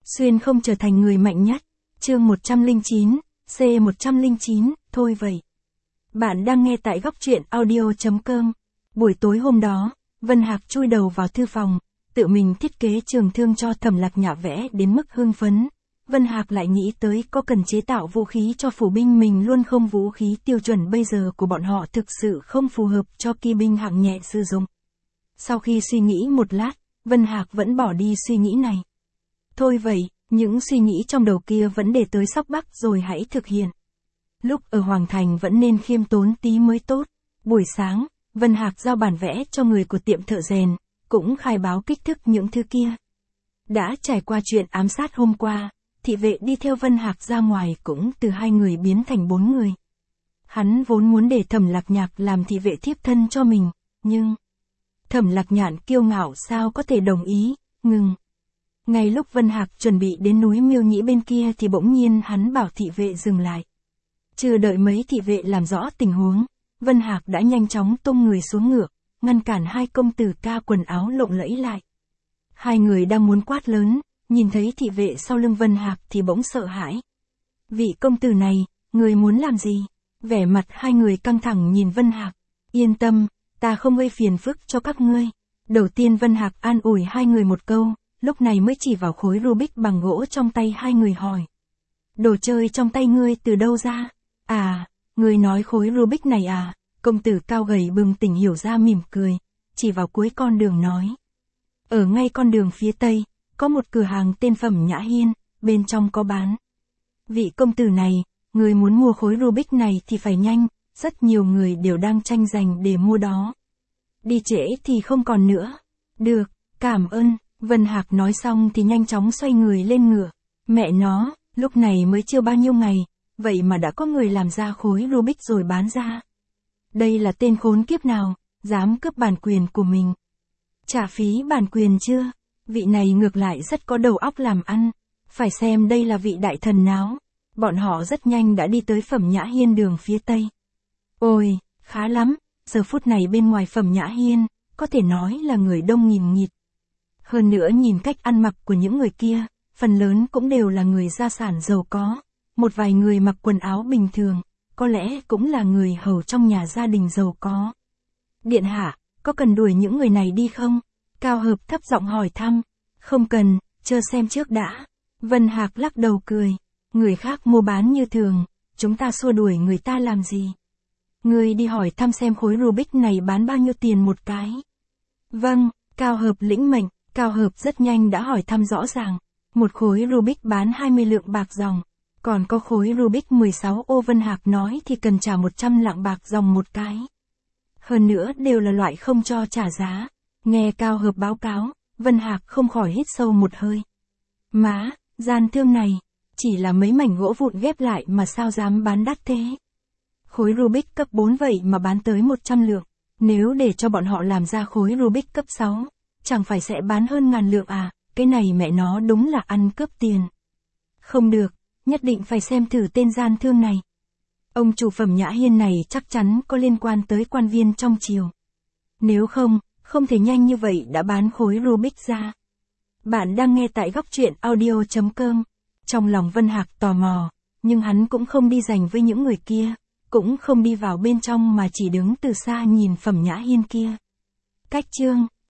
Xuyên không trở thành người mạnh nhất. Chương 109, C109, thôi vậy. Bạn đang nghe tại góc truyện audio.com. Buổi tối hôm đó, Vân Hạc chui đầu vào thư phòng, tự mình thiết kế trường thương cho Thẩm Lạc Nhã vẽ đến mức hưng phấn. Vân Hạc lại nghĩ tới có cần chế tạo vũ khí cho phủ binh mình luôn không, vũ khí tiêu chuẩn bây giờ của bọn họ thực sự không phù hợp cho kỵ binh hạng nhẹ sử dụng. Sau khi suy nghĩ một lát, Vân Hạc vẫn bỏ đi suy nghĩ này. Thôi vậy, những suy nghĩ trong đầu kia vẫn để tới Sóc Bắc rồi hãy thực hiện. Lúc ở Hoàng Thành vẫn nên khiêm tốn tí mới tốt. Buổi sáng, Vân Hạc giao bản vẽ cho người của tiệm thợ rèn, cũng khai báo kích thước những thứ kia. Đã trải qua chuyện ám sát hôm qua, thị vệ đi theo Vân Hạc ra ngoài cũng từ 2 người biến thành 4 người. Hắn vốn muốn để Thẩm Lạc Nhạc làm thị vệ thiếp thân cho mình, nhưng Thẩm Lạc Nhạn kiêu ngạo sao có thể đồng ý, ngừng. Ngay lúc Vân Hạc chuẩn bị đến núi Miêu Nhĩ bên kia thì bỗng nhiên hắn bảo thị vệ dừng lại. Chưa đợi mấy thị vệ làm rõ tình huống, Vân Hạc đã nhanh chóng tung người xuống ngựa, ngăn cản 2 công tử ca quần áo lộng lẫy lại. 2 người đang muốn quát lớn, nhìn thấy thị vệ sau lưng Vân Hạc thì bỗng sợ hãi. Vị công tử này, người muốn làm gì? Vẻ mặt 2 người căng thẳng nhìn Vân Hạc. Yên tâm, ta không gây phiền phức cho các ngươi. Đầu tiên Vân Hạc an ủi 2 người một câu, lúc này mới chỉ vào khối Rubik bằng gỗ trong tay 2 người hỏi. Đồ chơi trong tay ngươi từ đâu ra? À, ngươi nói khối Rubik này à? Công tử cao gầy bừng tỉnh hiểu ra mỉm cười, chỉ vào cuối con đường nói. Ở ngay con đường phía tây, có một cửa hàng tên Phẩm Nhã Hiên, bên trong có bán. Vị công tử này, người muốn mua khối Rubik này thì phải nhanh, rất nhiều người đều đang tranh giành để mua đó. Đi trễ thì không còn nữa. Được, cảm ơn. Vân Hạc nói xong thì nhanh chóng xoay người lên ngựa. Mẹ nó, lúc này mới chưa bao nhiêu ngày, vậy mà đã có người làm ra khối Rubik rồi bán ra. Đây là tên khốn kiếp nào, dám cướp bản quyền của mình. Trả phí bản quyền chưa? Vị này ngược lại rất có đầu óc làm ăn. Phải xem đây là vị đại thần nào. Bọn họ rất nhanh đã đi tới Phẩm Nhã Hiên đường phía tây. Ôi, khá lắm, giờ phút này bên ngoài Phẩm Nhã Hiên, có thể nói là người đông nghìn nghịt. Hơn nữa nhìn cách ăn mặc của những người kia, phần lớn cũng đều là người gia sản giàu có. Một vài người mặc quần áo bình thường, có lẽ cũng là người hầu trong nhà gia đình giàu có. Điện hạ, có cần đuổi những người này đi không? Cao Hợp thấp giọng hỏi thăm. Không cần, chờ xem trước đã. Vân Hạc lắc đầu cười. Người khác mua bán như thường, chúng ta xua đuổi người ta làm gì? Ngươi đi hỏi thăm xem khối Rubik này bán bao nhiêu tiền một cái. Vâng, Cao Hợp lĩnh mệnh. Cao Hợp rất nhanh đã hỏi thăm rõ ràng. Một khối Rubik bán 20 lượng bạc dòng. Còn có khối Rubik 16 ô. Vân Hạc nói thì cần trả 100 lạng bạc dòng một cái. Hơn nữa đều là loại không cho trả giá. Nghe Cao Hợp báo cáo, Vân Hạc không khỏi hít sâu một hơi. Má, gian thương này, chỉ là mấy mảnh gỗ vụn ghép lại mà sao dám bán đắt thế? Khối Rubik cấp 4 vậy mà bán tới 100 lượng. Nếu để cho bọn họ làm ra khối Rubik cấp 6, chẳng phải sẽ bán hơn 1000 lượng à? Cái này mẹ nó đúng là ăn cướp tiền. Không được, nhất định phải xem thử tên gian thương này. Ông chủ Phẩm Nhã Hiên này chắc chắn có liên quan tới quan viên trong triều. Nếu không, không thể nhanh như vậy đã bán khối Rubik ra. Bạn đang nghe tại góc truyện audio.com. Trong lòng Vân Hạc tò mò, nhưng hắn cũng không đi giành với những người kia, cũng không đi vào bên trong mà chỉ đứng từ xa nhìn Phẩm Nhã Hiên kia. Cách chương